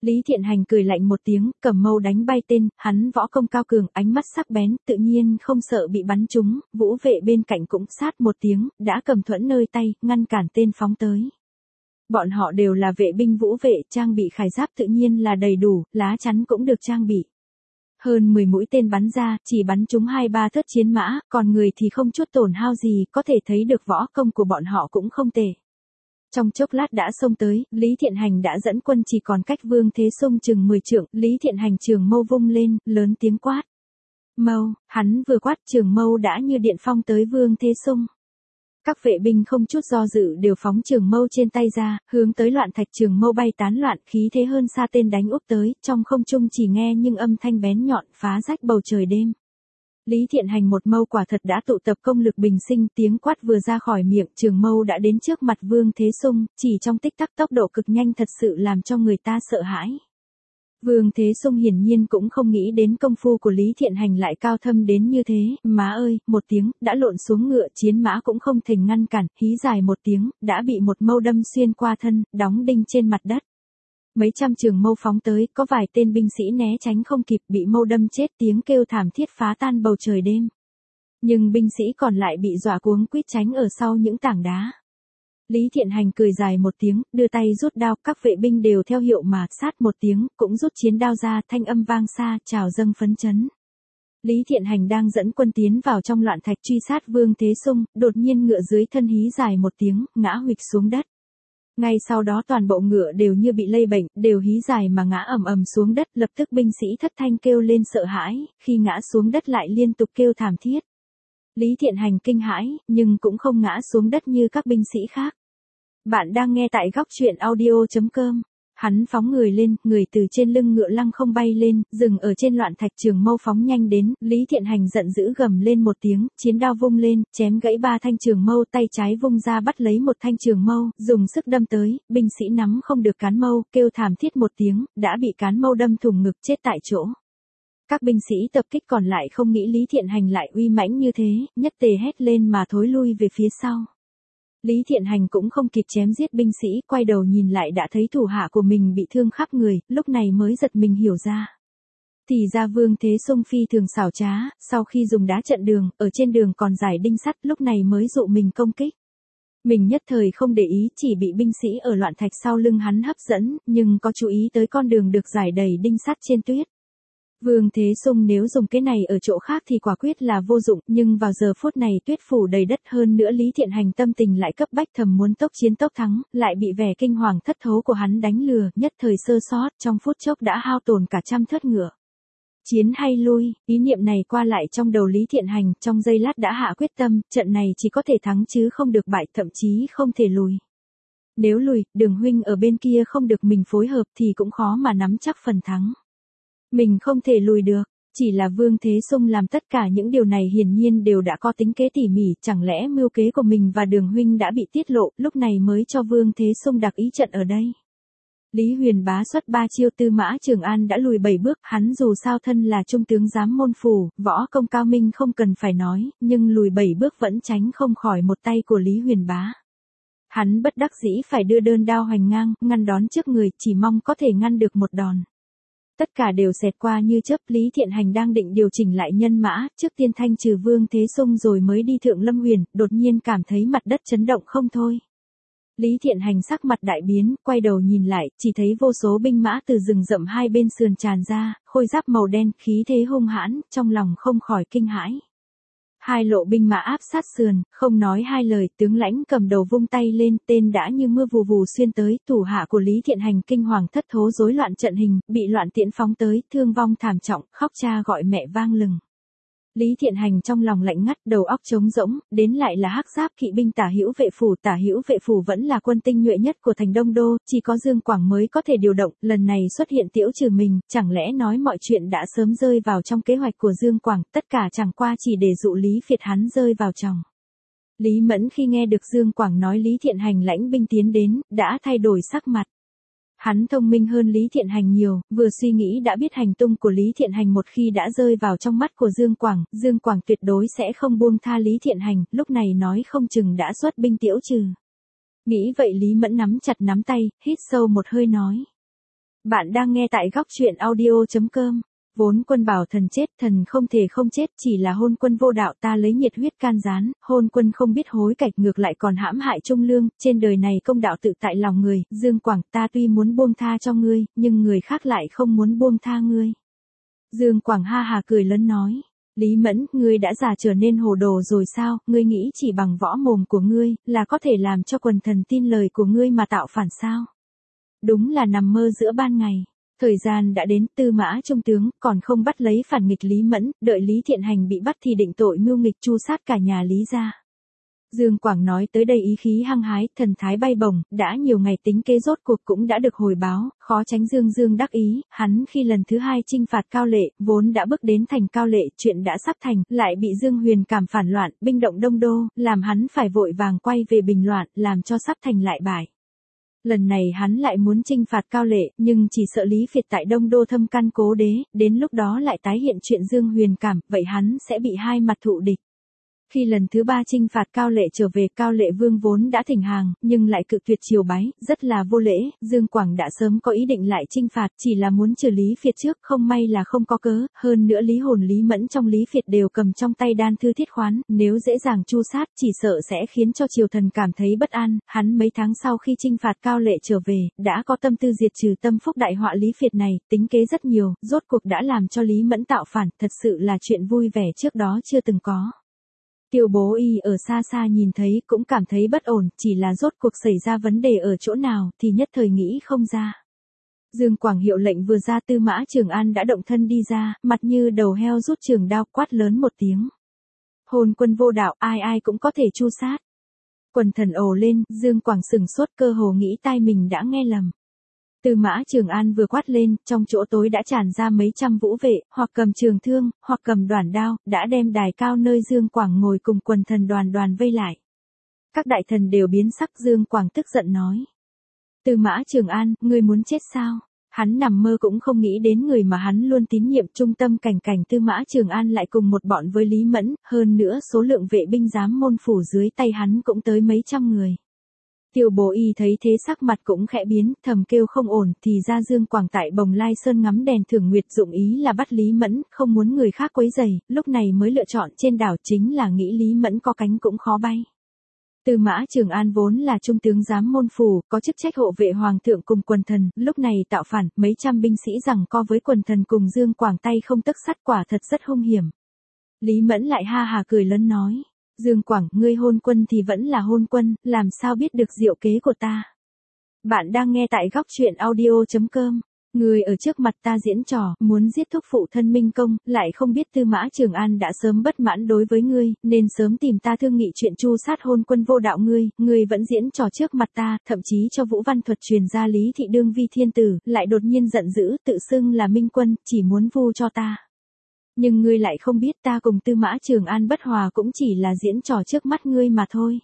Lý Thiện Hành cười lạnh một tiếng, cầm mâu đánh bay tên, hắn võ công cao cường, ánh mắt sắc bén, tự nhiên không sợ bị bắn trúng, vũ vệ bên cạnh cũng sát một tiếng, đã cầm thuẫn nơi tay, ngăn cản tên phóng tới. Bọn họ đều là vệ binh vũ vệ, trang bị khải giáp tự nhiên là đầy đủ, lá chắn cũng được trang bị. Hơn 10 mũi tên bắn ra, chỉ bắn trúng 2-3 thớt chiến mã, còn người thì không chút tổn hao gì, có thể thấy được võ công của bọn họ cũng không tệ. Trong chốc lát đã xông tới, Lý Thiện Hành đã dẫn quân chỉ còn cách Vương Thế Sung chừng 10 trượng, Lý Thiện Hành trường mâu vung lên, lớn tiếng quát. Mâu, hắn vừa quát trường mâu đã như điện phong tới Vương Thế Sung. Các vệ binh không chút do dự đều phóng trường mâu trên tay ra, hướng tới loạn thạch trường mâu bay tán loạn, khí thế hơn xa tên đánh úp tới, trong không trung chỉ nghe nhưng âm thanh bén nhọn phá rách bầu trời đêm. Lý Thiện Hành một mâu quả thật đã tụ tập công lực bình sinh, tiếng quát vừa ra khỏi miệng, trường mâu đã đến trước mặt Vương Thế Sung, chỉ trong tích tắc tốc độ cực nhanh thật sự làm cho người ta sợ hãi. Vương Thế Sung hiển nhiên cũng không nghĩ đến công phu của Lý Thiện Hành lại cao thâm đến như thế, má ơi, một tiếng, đã lộn xuống ngựa, chiến mã cũng không thể ngăn cản, hí dài một tiếng, đã bị một mâu đâm xuyên qua thân, đóng đinh trên mặt đất. Mấy trăm trường mâu phóng tới, có vài tên binh sĩ né tránh không kịp, bị mâu đâm chết, tiếng kêu thảm thiết phá tan bầu trời đêm. Nhưng binh sĩ còn lại bị dọa cuống quýt tránh ở sau những tảng đá. Lý Thiện Hành cười dài một tiếng, đưa tay rút đao, các vệ binh đều theo hiệu mà sát một tiếng, cũng rút chiến đao ra, thanh âm vang xa, trào dâng phấn chấn. Lý Thiện Hành đang dẫn quân tiến vào trong loạn thạch truy sát Vương Thế Sung, đột nhiên ngựa dưới thân hí dài một tiếng, ngã huỵch xuống đất. Ngay sau đó toàn bộ ngựa đều như bị lây bệnh, đều hí dài mà ngã ầm ầm xuống đất, lập tức binh sĩ thất thanh kêu lên sợ hãi, khi ngã xuống đất lại liên tục kêu thảm thiết. Lý Thiện Hành kinh hãi, nhưng cũng không ngã xuống đất như các binh sĩ khác. Bạn đang nghe tại góc truyện audio.com. Hắn phóng người lên, người từ trên lưng ngựa lăng không bay lên, dừng ở trên loạn thạch trường mâu phóng nhanh đến, Lý Thiện Hành giận dữ gầm lên một tiếng, chiến đao vung lên, chém gãy 3 thanh trường mâu, tay trái vung ra bắt lấy một thanh trường mâu, dùng sức đâm tới, binh sĩ nắm không được cán mâu, kêu thảm thiết một tiếng, đã bị cán mâu đâm thủng ngực chết tại chỗ. Các binh sĩ tập kích còn lại không nghĩ Lý Thiện Hành lại uy mãnh như thế, nhất tề hét lên mà thối lui về phía sau. Lý Thiện Hành cũng không kịp chém giết binh sĩ, quay đầu nhìn lại đã thấy thủ hạ của mình bị thương khắp người, lúc này mới giật mình hiểu ra. Thì ra Vương Thế Sung phi thường xảo trá, sau khi dùng đá chặn đường, ở trên đường còn giải đinh sắt, lúc này mới dụ mình công kích. Mình nhất thời không để ý, chỉ bị binh sĩ ở loạn thạch sau lưng hắn hấp dẫn, nhưng có chú ý tới con đường được giải đầy đinh sắt trên tuyết. Vương Thế Sung nếu dùng cái này ở chỗ khác thì quả quyết là vô dụng, nhưng vào giờ phút này tuyết phủ đầy đất, hơn nữa Lý Thiện Hành tâm tình lại cấp bách thầm muốn tốc chiến tốc thắng, lại bị vẻ kinh hoàng thất thố của hắn đánh lừa, nhất thời sơ sót, trong phút chốc đã hao tổn cả trăm thớt ngựa. Chiến hay lui, ý niệm này qua lại trong đầu Lý Thiện Hành, trong giây lát đã hạ quyết tâm, trận này chỉ có thể thắng chứ không được bại, thậm chí không thể lùi. Nếu lùi, Đường huynh ở bên kia không được mình phối hợp thì cũng khó mà nắm chắc phần thắng. Mình không thể lùi được, chỉ là Vương Thế Sung làm tất cả những điều này hiển nhiên đều đã có tính kế tỉ mỉ, chẳng lẽ mưu kế của mình và Đường huynh đã bị tiết lộ, lúc này mới cho Vương Thế Sung đặc ý trận ở đây. Lý Huyền Bá xuất 3 chiêu, Tư Mã Trường An đã lùi 7 bước, hắn dù sao thân là trung tướng giám môn phủ, võ công cao minh không cần phải nói, nhưng lùi 7 bước vẫn tránh không khỏi một tay của Lý Huyền Bá. Hắn bất đắc dĩ phải đưa đơn đao hoành ngang, ngăn đón trước người, chỉ mong có thể ngăn được một đòn. Tất cả đều xẹt qua như chớp, Lý Thiện Hành đang định điều chỉnh lại nhân mã, trước tiên thanh trừ Vương Thế Sung rồi mới đi Thượng Lâm Huyền, đột nhiên cảm thấy mặt đất chấn động không thôi. Lý Thiện Hành sắc mặt đại biến, quay đầu nhìn lại, chỉ thấy vô số binh mã từ rừng rậm hai bên sườn tràn ra, khôi giáp màu đen, khí thế hung hãn, trong lòng không khỏi kinh hãi. Hai lộ binh mã áp sát sườn, không nói hai lời, tướng lãnh cầm đầu vung tay lên, tên đã như mưa vù vù xuyên tới, thủ hạ của Lý Thiện Hành kinh hoàng thất thố rối loạn trận hình, bị loạn tiễn phóng tới, thương vong thảm trọng, khóc cha gọi mẹ vang lừng. Lý Thiện Hành trong lòng lạnh ngắt, đầu óc trống rỗng, đến lại là hắc giáp kỵ binh Tả Hữu Vệ phủ vẫn là quân tinh nhuệ nhất của thành Đông Đô, chỉ có Dương Quảng mới có thể điều động, lần này xuất hiện tiễu trừ mình, chẳng lẽ nói mọi chuyện đã sớm rơi vào trong kế hoạch của Dương Quảng, tất cả chẳng qua chỉ để dụ Lý Việt hắn rơi vào chòng. Lý Mẫn khi nghe được Dương Quảng nói Lý Thiện Hành lãnh binh tiến đến, đã thay đổi sắc mặt. Hắn thông minh hơn Lý Thiện Hành nhiều, vừa suy nghĩ đã biết hành tung của Lý Thiện Hành, một khi đã rơi vào trong mắt của Dương Quảng tuyệt đối sẽ không buông tha Lý Thiện Hành, lúc này nói không chừng đã xuất binh tiễu trừ. Nghĩ vậy Lý Mẫn nắm chặt nắm tay, hít sâu một hơi nói. Bạn đang nghe tại góc truyện audio.com. Vốn Quân bảo thần chết, thần không thể không chết, chỉ là Hôn Quân vô đạo, ta lấy nhiệt huyết can gián, Hôn Quân không biết hối cải, ngược lại còn hãm hại Trung Lương, trên đời này công đạo tự tại lòng người, Dương Quảng, ta tuy muốn buông tha cho ngươi, nhưng người khác lại không muốn buông tha ngươi. Dương Quảng ha hà cười lớn nói. Lý Mẫn, ngươi đã già trở nên hồ đồ rồi sao, ngươi nghĩ chỉ bằng võ mồm của ngươi, là có thể làm cho quần thần tin lời của ngươi mà tạo phản sao? Đúng là nằm mơ giữa ban ngày. Thời gian đã đến, Tư Mã Trung tướng, còn không bắt lấy phản nghịch Lý Mẫn, đợi Lý Thiện Hành bị bắt thì định tội mưu nghịch tru sát cả nhà Lý gia. Dương Quảng nói tới đây ý khí hăng hái, thần thái bay bổng, đã nhiều ngày tính kế rốt cuộc cũng đã được hồi báo, khó tránh Dương đắc ý, hắn khi lần thứ hai chinh phạt Cao Lệ, vốn đã bước đến thành Cao Lệ, chuyện đã sắp thành, lại bị Dương Huyền cảm phản loạn, binh động Đông Đô, làm hắn phải vội vàng quay về bình loạn, làm cho sắp thành lại bại. Lần này hắn lại muốn chinh phạt Cao Lệ, nhưng chỉ sợ Lý Việt tại Đông Đô thâm căn cố đế, đến lúc đó lại tái hiện chuyện Dương Huyền cảm, vậy hắn sẽ bị hai mặt thụ địch. Khi lần thứ ba chinh phạt Cao Lệ trở về, Cao Lệ Vương vốn đã thỉnh hàng, nhưng lại cự tuyệt triều bái, rất là vô lễ, Dương Quảng đã sớm có ý định lại chinh phạt, chỉ là muốn trừ Lý Việt trước, không may là không có cớ, hơn nữa Lý Hồn Lý Mẫn trong Lý Việt đều cầm trong tay đan thư thiết khoán, nếu dễ dàng tru sát, chỉ sợ sẽ khiến cho triều thần cảm thấy bất an, hắn mấy tháng sau khi chinh phạt Cao Lệ trở về, đã có tâm tư diệt trừ tâm phúc đại họa Lý Việt này, tính kế rất nhiều, rốt cuộc đã làm cho Lý Mẫn tạo phản, thật sự là chuyện vui vẻ trước đó chưa từng có. Tiêu Bố Y ở xa xa nhìn thấy cũng cảm thấy bất ổn, chỉ là rốt cuộc xảy ra vấn đề ở chỗ nào thì nhất thời nghĩ không ra. Dương Quảng hiệu lệnh vừa ra, Tư Mã Trường An đã động thân đi ra, mặt như đầu heo rút trường đao, quát lớn một tiếng. Hôn Quân vô đạo, ai ai cũng có thể tru sát. Quần thần ồ lên, Dương Quảng sừng sốt, cơ hồ nghĩ tai mình đã nghe lầm. Tư Mã Trường An vừa quát lên, trong chỗ tối đã tràn ra mấy trăm vũ vệ, hoặc cầm trường thương, hoặc cầm đoản đao, đã đem đài cao nơi Dương Quảng ngồi cùng quần thần đoàn vây lại. Các đại thần đều biến sắc, Dương Quảng tức giận nói. Tư Mã Trường An, ngươi muốn chết sao? Hắn nằm mơ cũng không nghĩ đến người mà hắn luôn tín nhiệm trung tâm cảnh Tư Mã Trường An lại cùng một bọn với Lý Mẫn, hơn nữa số lượng vệ binh giám môn phủ dưới tay hắn cũng tới mấy trăm người. Tiêu Bố Y thấy thế sắc mặt cũng khẽ biến, thầm kêu không ổn, thì ra Dương Quảng tại Bồng Lai Sơn ngắm đèn thưởng nguyệt, dụng ý là bắt Lý Mẫn, không muốn người khác quấy rầy, lúc này mới lựa chọn trên đảo, chính là nghĩ Lý Mẫn có cánh cũng khó bay. Tư Mã Trường An vốn là trung tướng giám môn phủ, có chức trách hộ vệ hoàng thượng cùng quần thần, lúc này tạo phản, mấy trăm binh sĩ giằng co với quần thần cùng Dương Quảng tay không tấc sắt, quả thật rất hung hiểm. Lý Mẫn lại ha hà cười lớn nói. Dương Quảng, ngươi Hôn Quân thì vẫn là Hôn Quân, làm sao biết được diệu kế của ta? Bạn đang nghe tại góc truyện audio.com. Ngươi ở trước mặt ta diễn trò, muốn giết thúc phụ thân Minh Công, lại không biết Tư Mã Trường An đã sớm bất mãn đối với ngươi, nên sớm tìm ta thương nghị chuyện tru sát Hôn Quân vô đạo ngươi vẫn diễn trò trước mặt ta, thậm chí cho Vũ Văn Thuật truyền ra Lý Thị đương vi thiên tử, lại đột nhiên giận dữ, tự xưng là Minh Quân, chỉ muốn vu cho ta. Nhưng ngươi lại không biết ta cùng Tư Mã Trường An bất hòa cũng chỉ là diễn trò trước mắt ngươi mà thôi.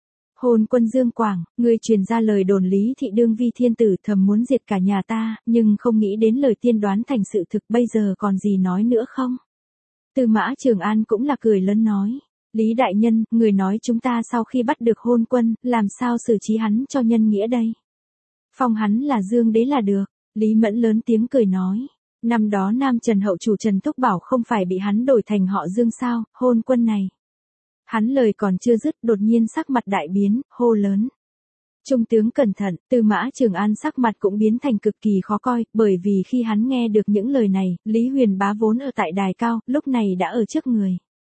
Hôn Quân Dương Quảng, ngươi truyền ra lời đồn Lý Thị đương vi thiên tử thầm muốn diệt cả nhà ta, nhưng không nghĩ đến lời tiên đoán thành sự thực, bây giờ còn gì nói nữa không? Tư Mã Trường An cũng là cười lớn nói. Lý đại nhân, người nói chúng ta sau khi bắt được Hôn Quân, làm sao xử trí hắn cho nhân nghĩa đây? Phong hắn là Dương đế là được. Lý Mẫn lớn tiếng cười nói. Năm đó Nam Trần hậu chủ Trần Thúc Bảo không phải bị hắn đổi thành họ Dương sao, Hôn Quân này. Hắn lời còn chưa dứt, đột nhiên sắc mặt đại biến, hô lớn. Trung tướng cẩn thận, Tư Mã Trường An sắc mặt cũng biến thành cực kỳ khó coi, bởi vì khi hắn nghe được những lời này, Lý Huyền Bá vốn ở tại đài cao, lúc này đã ở trước người.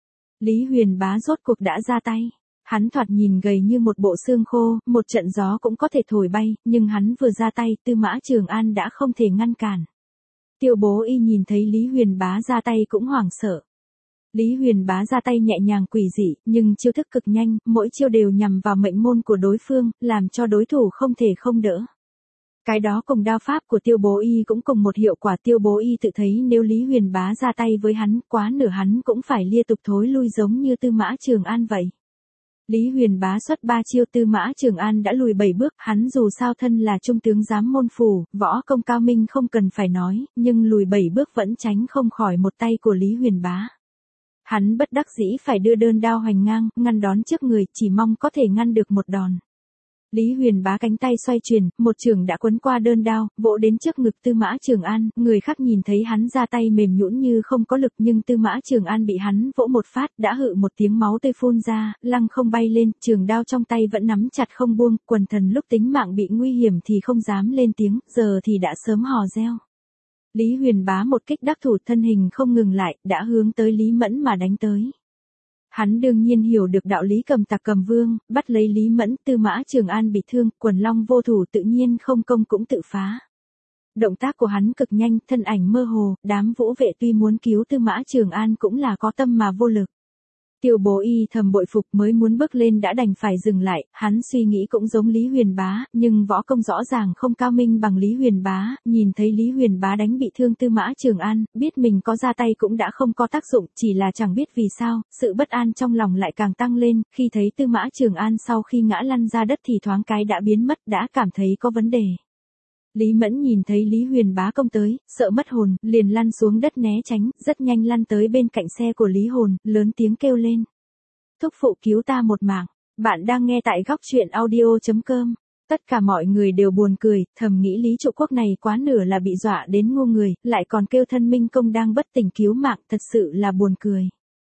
Lý Huyền Bá rốt cuộc đã ra tay. Hắn thoạt nhìn gầy như một bộ xương khô, một trận gió cũng có thể thổi bay, nhưng hắn vừa ra tay, Tư Mã Trường An đã không thể ngăn cản. Tiêu Bố Y nhìn thấy Lý Huyền Bá ra tay cũng hoảng sợ. Lý Huyền Bá ra tay nhẹ nhàng quỷ dị, nhưng chiêu thức cực nhanh, mỗi chiêu đều nhằm vào mệnh môn của đối phương, làm cho đối thủ không thể không đỡ. Cái đó cùng đao pháp của Tiêu Bố Y cũng cùng một hiệu quả. Tiêu Bố Y tự thấy nếu Lý Huyền Bá ra tay với hắn, quá nửa hắn cũng phải liên tục thối lui giống như Tư Mã Trường An vậy. Lý Huyền Bá xuất 3 chiêu, Tư Mã Trường An đã lùi 7 bước, hắn dù sao thân là trung tướng giám môn phủ, võ công cao minh không cần phải nói, nhưng lùi 7 bước vẫn tránh không khỏi một tay của Lý Huyền Bá. Hắn bất đắc dĩ phải đưa đơn đao hoành ngang, ngăn đón trước người, chỉ mong có thể ngăn được một đòn. Lý Huyền Bá cánh tay xoay chuyển, một trường đã quấn qua đơn đao, vỗ đến trước ngực Tư Mã Trường An, người khác nhìn thấy hắn ra tay mềm nhũn như không có lực, nhưng Tư Mã Trường An bị hắn vỗ một phát, đã hự một tiếng máu tươi phun ra, lăng không bay lên, trường đao trong tay vẫn nắm chặt không buông, quần thần lúc tính mạng bị nguy hiểm thì không dám lên tiếng, giờ thì đã sớm hò reo. Lý Huyền Bá một kích đắc thủ, thân hình không ngừng lại, đã hướng tới Lý Mẫn mà đánh tới. Hắn đương nhiên hiểu được đạo lý cầm tặc cầm vương, bắt lấy Lý Mẫn, Tư Mã Trường An bị thương, quần long vô thủ, tự nhiên không công cũng tự phá. Động tác của hắn cực nhanh, thân ảnh mơ hồ, đám vũ vệ tuy muốn cứu Tư Mã Trường An cũng là có tâm mà vô lực. Tiêu Bố Y thầm bội phục, mới muốn bước lên đã đành phải dừng lại, hắn suy nghĩ cũng giống Lý Huyền Bá, nhưng võ công rõ ràng không cao minh bằng Lý Huyền Bá, nhìn thấy Lý Huyền Bá đánh bị thương Tư Mã Trường An, biết mình có ra tay cũng đã không có tác dụng, chỉ là chẳng biết vì sao, sự bất an trong lòng lại càng tăng lên, khi thấy Tư Mã Trường An sau khi ngã lăn ra đất thì thoáng cái đã biến mất, đã cảm thấy có vấn đề. Lý Mẫn nhìn thấy Lý Huyền Bá công tới, sợ mất hồn, liền lăn xuống đất né tránh, rất nhanh lăn tới bên cạnh xe của Lý Hồn, lớn tiếng kêu lên. Thúc phụ cứu ta một mạng, bạn đang nghe tại góc truyện audio.com. Tất cả mọi người đều buồn cười, thầm nghĩ Lý Trụ Quốc này quá nửa là bị dọa đến ngu người, lại còn kêu thân Minh Công đang bất tỉnh cứu mạng, thật sự là buồn cười.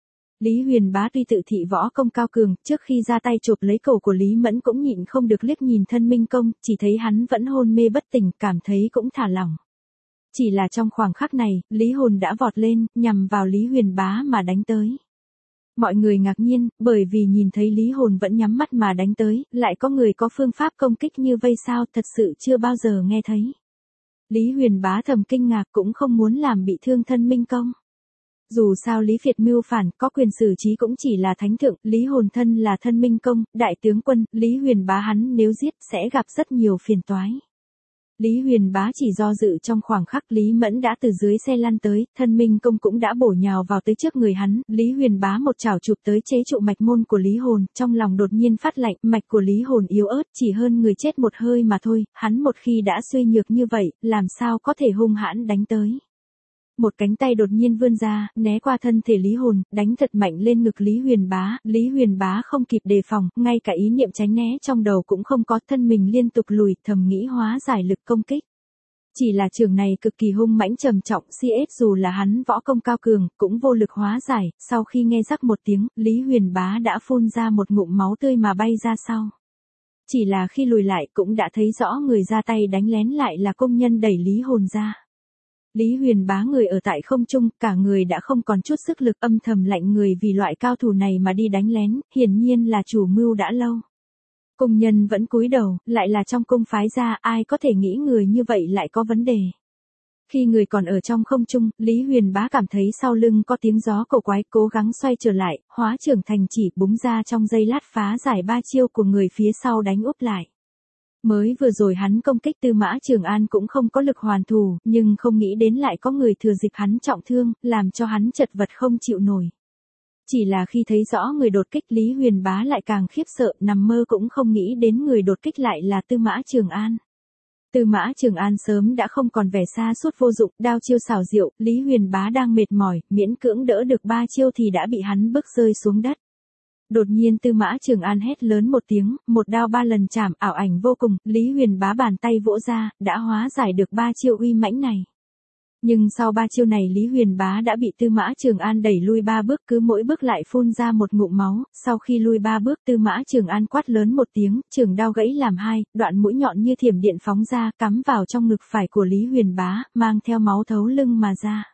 Lý Huyền Bá tuy tự thị võ công cao cường, trước khi ra tay chụp lấy cổ của Lý Mẫn cũng nhịn không được liếc nhìn thân Minh Công, chỉ thấy hắn vẫn hôn mê bất tỉnh, cảm thấy cũng thả lỏng. Chỉ là trong khoảng khắc này, Lý Hồn đã vọt lên, nhằm vào Lý Huyền Bá mà đánh tới. Mọi người ngạc nhiên, bởi vì nhìn thấy Lý Hồn vẫn nhắm mắt mà đánh tới, lại có người có phương pháp công kích như vây sao, thật sự chưa bao giờ nghe thấy. Lý Huyền Bá thầm kinh ngạc, cũng không muốn làm bị thương thân Minh Công. Dù sao Lý Việt mưu phản, có quyền xử trí cũng chỉ là thánh thượng, Lý Hồn thân là thân Minh Công, đại tướng quân, Lý Huyền Bá hắn nếu giết sẽ gặp rất nhiều phiền toái. Lý Huyền Bá chỉ do dự trong khoảng khắc, Lý Mẫn đã từ dưới xe lăn tới, thân Minh Công cũng đã bổ nhào vào tới trước người hắn, Lý Huyền Bá một chảo chụp tới chế trụ mạch môn của Lý Hồn, trong lòng đột nhiên phát lạnh, mạch của Lý Hồn yếu ớt, chỉ hơn người chết một hơi mà thôi, hắn một khi đã suy nhược như vậy, làm sao có thể hung hãn đánh tới. Một cánh tay đột nhiên vươn ra, né qua thân thể Lý Hồn, đánh thật mạnh lên ngực Lý Huyền Bá không kịp đề phòng, ngay cả ý niệm tránh né trong đầu cũng không có, thân mình liên tục lùi, thầm nghĩ hóa giải lực công kích. Chỉ là trường này cực kỳ hung mãnh trầm trọng, CS dù là hắn võ công cao cường, cũng vô lực hóa giải, sau khi nghe rắc một tiếng, Lý Huyền Bá đã phun ra một ngụm máu tươi mà bay ra sau. Chỉ là khi lùi lại cũng đã thấy rõ người ra tay đánh lén lại là công nhân đẩy Lý Hồn ra. Lý Huyền Bá người ở tại không trung, cả người đã không còn chút sức lực, âm thầm lạnh người vì loại cao thủ này mà đi đánh lén, hiển nhiên là chủ mưu đã lâu. Cung nhân vẫn cúi đầu, lại là trong cung phái ra, ai có thể nghĩ người như vậy lại có vấn đề. Khi người còn ở trong không trung, Lý Huyền Bá cảm thấy sau lưng có tiếng gió cổ quái, cố gắng xoay trở lại, hóa trưởng thành chỉ búng ra trong giây lát phá giải ba chiêu của người phía sau đánh úp lại. Mới vừa rồi hắn công kích Tư Mã Trường An cũng không có lực hoàn thủ, nhưng không nghĩ đến lại có người thừa dịp hắn trọng thương, làm cho hắn chật vật không chịu nổi. Chỉ là khi thấy rõ người đột kích, Lý Huyền Bá lại càng khiếp sợ, nằm mơ cũng không nghĩ đến người đột kích lại là Tư Mã Trường An. Tư Mã Trường An sớm đã không còn vẻ xa suốt vô dụng, đao chiêu xảo diệu, Lý Huyền Bá đang mệt mỏi, miễn cưỡng đỡ được ba chiêu thì đã bị hắn bức rơi xuống đất. Đột nhiên Tư Mã Trường An hét lớn một tiếng, một đao ba lần chạm, ảo ảnh vô cùng, Lý Huyền Bá bàn tay vỗ ra, đã hóa giải được ba chiêu uy mãnh này. Nhưng sau ba chiêu này Lý Huyền Bá đã bị Tư Mã Trường An đẩy lui ba bước, cứ mỗi bước lại phun ra một ngụm máu, sau khi lui ba bước Tư Mã Trường An quát lớn một tiếng, trường đao gãy làm hai, đoạn mũi nhọn như thiểm điện phóng ra, cắm vào trong ngực phải của Lý Huyền Bá, mang theo máu thấu lưng mà ra.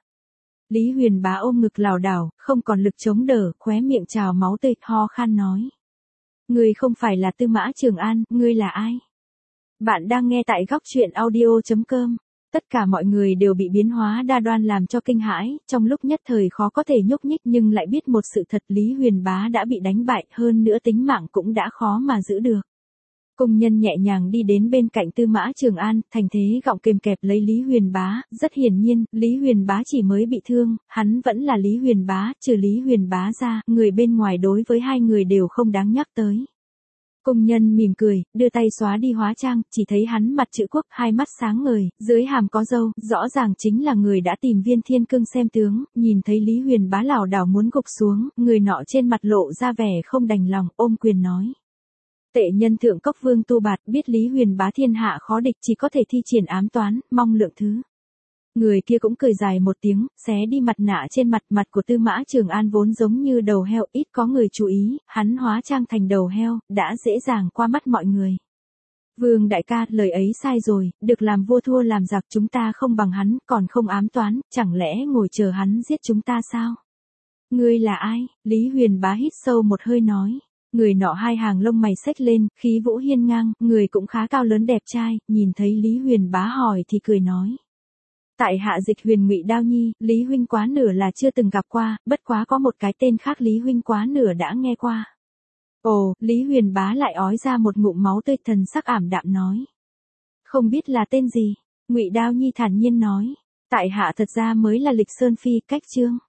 Lý Huyền Bá ôm ngực lảo đảo, không còn lực chống đỡ, khóe miệng trào máu tươi, ho khan nói. Ngươi không phải là Tư Mã Trường An, ngươi là ai? Bạn đang nghe tại góc truyện audio.com. Tất cả mọi người đều bị biến hóa đa đoan làm cho kinh hãi, trong lúc nhất thời khó có thể nhúc nhích, nhưng lại biết một sự thật, Lý Huyền Bá đã bị đánh bại, hơn nữa tính mạng cũng đã khó mà giữ được. Cung nhân nhẹ nhàng đi đến bên cạnh Tư Mã Trường An, thành thế gọng kềm kẹp lấy Lý Huyền Bá, rất hiển nhiên, Lý Huyền Bá chỉ mới bị thương, hắn vẫn là Lý Huyền Bá, trừ Lý Huyền Bá ra, người bên ngoài đối với hai người đều không đáng nhắc tới. Cung nhân mỉm cười, đưa tay xóa đi hóa trang, chỉ thấy hắn mặt chữ quốc, hai mắt sáng ngời, dưới hàm có râu, rõ ràng chính là người đã tìm Viên Thiên Cương xem tướng, nhìn thấy Lý Huyền Bá lảo đảo muốn gục xuống, người nọ trên mặt lộ ra vẻ không đành lòng, ôm quyền nói. Tệ nhân thượng cốc Vương Tu Bạt biết Lý Huyền Bá thiên hạ khó địch, chỉ có thể thi triển ám toán, mong lượng thứ. Người kia cũng cười dài một tiếng, xé đi mặt nạ trên mặt của Tư Mã Trường An vốn giống như đầu heo, ít có người chú ý, hắn hóa trang thành đầu heo, đã dễ dàng qua mắt mọi người. Vương đại ca, lời ấy sai rồi, được làm vua thua làm giặc, chúng ta không bằng hắn, còn không ám toán, chẳng lẽ ngồi chờ hắn giết chúng ta sao? Ngươi là ai? Lý Huyền Bá hít sâu một hơi nói. Người nọ hai hàng lông mày xếch lên, khí vũ hiên ngang, người cũng khá cao lớn đẹp trai, nhìn thấy Lý Huyền Bá hỏi thì cười nói. Tại hạ Dịch Huyền Ngụy Đao Nhi, Lý huynh quá nửa là chưa từng gặp qua, bất quá có một cái tên khác Lý huynh quá nửa đã nghe qua. Ồ, Lý Huyền Bá lại ói ra một ngụm máu tươi, thần sắc ảm đạm nói. Không biết là tên gì? Ngụy Đao Nhi thản nhiên nói. Tại hạ thật ra mới là Lịch Sơn Phi, cách chương.